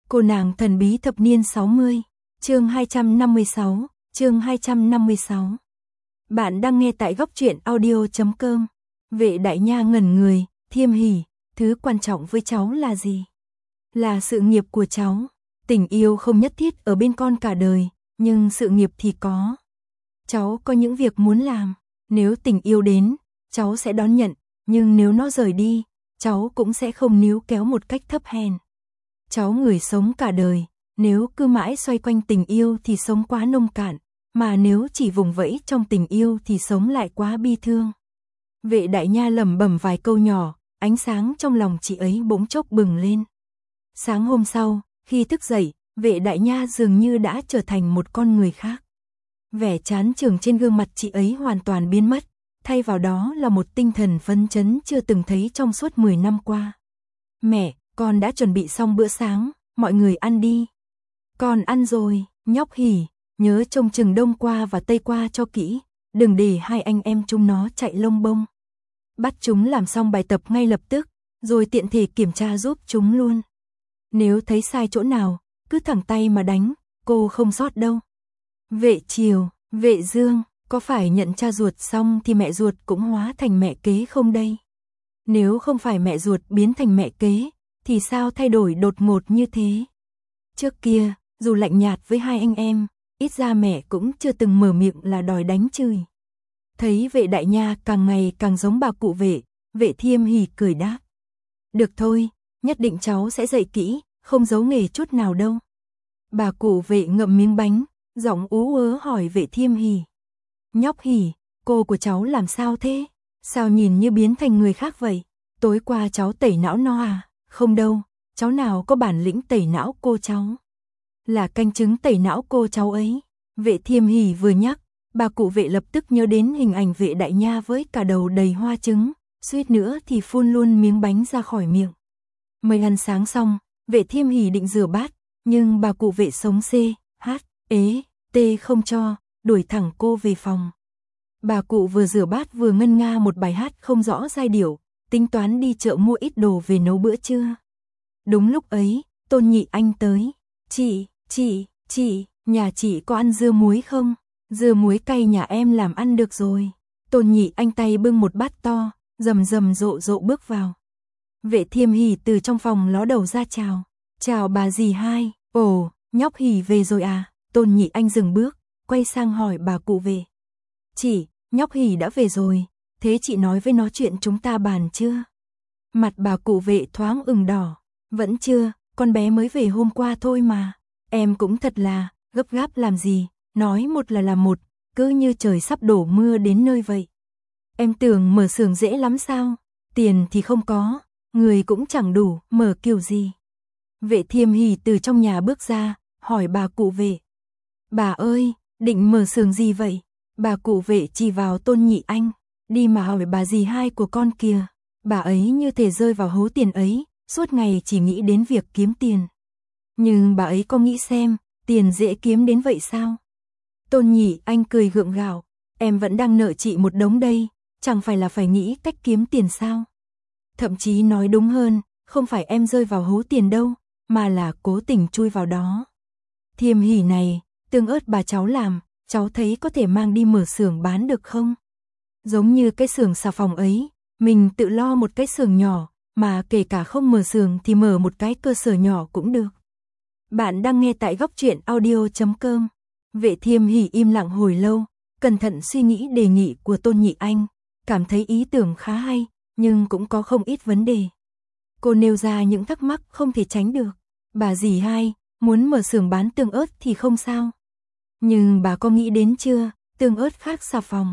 Cô nàng thần bí thập niên 60, chương 256, chương 256. Bạn đang nghe tại góc truyện audio.com. Vệ đại nha ngẩn người, Thiêm Hỷ, thứ quan trọng với cháu là gì? Là sự nghiệp của cháu. Tình yêu không nhất thiết ở bên con cả đời, nhưng sự nghiệp thì có. Cháu có những việc muốn làm, nếu tình yêu đến, cháu sẽ đón nhận, nhưng nếu nó rời đi, cháu cũng sẽ không níu kéo một cách thấp hèn. Cháu người sống cả đời, nếu cứ mãi xoay quanh tình yêu thì sống quá nông cạn, mà nếu chỉ vùng vẫy trong tình yêu thì sống lại quá bi thương. Vệ đại nha lẩm bẩm vài câu nhỏ, ánh sáng trong lòng chị ấy bỗng chốc bừng lên. Sáng hôm sau, khi thức dậy, vệ đại nha dường như đã trở thành một con người khác. Vẻ chán chường trên gương mặt chị ấy hoàn toàn biến mất, thay vào đó là một tinh thần phấn chấn chưa từng thấy trong suốt 10 năm qua. Mẹ, con đã chuẩn bị xong bữa sáng, mọi người ăn đi. Con ăn rồi, nhóc Hỷ, nhớ trông chừng đông qua và tây qua cho kỹ, đừng để hai anh em chúng nó chạy lông bông. Bắt chúng làm xong bài tập ngay lập tức, rồi tiện thể kiểm tra giúp chúng luôn. Nếu thấy sai chỗ nào, cứ thẳng tay mà đánh, cô không sót đâu. Vệ Triều, Vệ Dương, có phải nhận cha ruột xong thì mẹ ruột cũng hóa thành mẹ kế không đây? Nếu không phải mẹ ruột biến thành mẹ kế, thì sao thay đổi đột ngột như thế? Trước kia, dù lạnh nhạt với hai anh em, ít ra mẹ cũng chưa từng mở miệng là đòi đánh chửi. Thấy vệ đại nha càng ngày càng giống bà cụ vệ, Vệ Thiêm Hỷ cười đáp. Được thôi, nhất định cháu sẽ dạy kỹ, không giấu nghề chút nào đâu. Bà cụ vệ ngậm miếng bánh, giọng ú ớ hỏi Vệ Thiêm Hỷ. Nhóc Hỷ, cô của cháu làm sao thế? Sao nhìn như biến thành người khác vậy? Tối qua cháu tẩy não nó à? Không đâu, cháu nào có bản lĩnh tẩy não cô cháu. Là canh chứng tẩy não cô cháu ấy. Vệ Thiêm Hỷ vừa nhắc, bà cụ vệ lập tức nhớ đến hình ảnh vệ đại nha với cả đầu đầy hoa trứng, suýt nữa thì phun luôn miếng bánh ra khỏi miệng. Mới ăn sáng xong, Vệ Thiêm Hỷ định rửa bát, nhưng bà cụ vệ sống C, H, ế, T không cho, đuổi thẳng cô về phòng. Bà cụ vừa rửa bát vừa ngân nga một bài hát không rõ giai điệu, tính toán đi chợ mua ít đồ về nấu bữa trưa. Đúng lúc ấy, Tôn Nhị Anh tới. Chị, nhà chị có ăn dưa muối không? Dưa muối cay nhà em làm ăn được rồi. Tôn Nhị Anh tay bưng một bát to, rầm rầm rộ rộ bước vào. Vệ Thiêm Hỷ từ trong phòng ló đầu ra chào. Chào bà dì hai. Ồ, nhóc Hỷ về rồi à? Tôn Nhị Anh dừng bước, quay sang hỏi bà cụ vệ. Chị, nhóc Hỷ đã về rồi, thế chị nói với nó chuyện chúng ta bàn chưa? Mặt bà cụ vệ thoáng ửng đỏ. Vẫn chưa, con bé mới về hôm qua thôi mà. Em cũng thật là, gấp gáp làm gì, nói một là làm một, cứ như trời sắp đổ mưa đến nơi vậy. Em tưởng mở xưởng dễ lắm sao? Tiền thì không có, người cũng chẳng đủ, mở kiểu gì? Vệ Thiêm Hỷ từ trong nhà bước ra, hỏi bà cụ vệ. Bà ơi, định mở xưởng gì vậy? Bà cụ vệ chỉ vào Tôn Nhị Anh, đi mà hỏi bà dì hai của con kìa. Bà ấy như thể rơi vào hố tiền ấy, suốt ngày chỉ nghĩ đến việc kiếm tiền. Nhưng bà ấy có nghĩ xem, tiền dễ kiếm đến vậy sao? Tôn Nhị Anh cười gượng gạo, em vẫn đang nợ chị một đống đây, chẳng phải là phải nghĩ cách kiếm tiền sao? Thậm chí nói đúng hơn, không phải em rơi vào hố tiền đâu, mà là cố tình chui vào đó. Thiêm Hỷ này, tương ớt bà cháu làm, cháu thấy có thể mang đi mở xưởng bán được không? Giống như cái xưởng xà phòng ấy, mình tự lo một cái xưởng nhỏ, mà kể cả không mở xưởng thì mở một cái cơ sở nhỏ cũng được. Bạn đang nghe tại góc truyện audio.com. Vệ Thiêm Hỷ im lặng hồi lâu, cẩn thận suy nghĩ đề nghị của Tôn Nhị Anh, cảm thấy ý tưởng khá hay, nhưng cũng có không ít vấn đề. Cô nêu ra những thắc mắc không thể tránh được. Bà dì hai, muốn mở xưởng bán tương ớt thì không sao. Nhưng bà có nghĩ đến chưa, tương ớt khác xà phòng.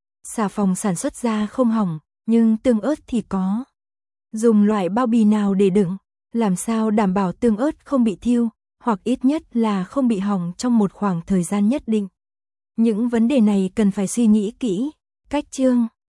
Xà phòng sản xuất ra không hỏng, nhưng tương ớt thì có. Dùng loại bao bì nào để đựng, làm sao đảm bảo tương ớt không bị thiêu, hoặc ít nhất là không bị hỏng trong một khoảng thời gian nhất định. Những vấn đề này cần phải suy nghĩ kỹ. Cách chương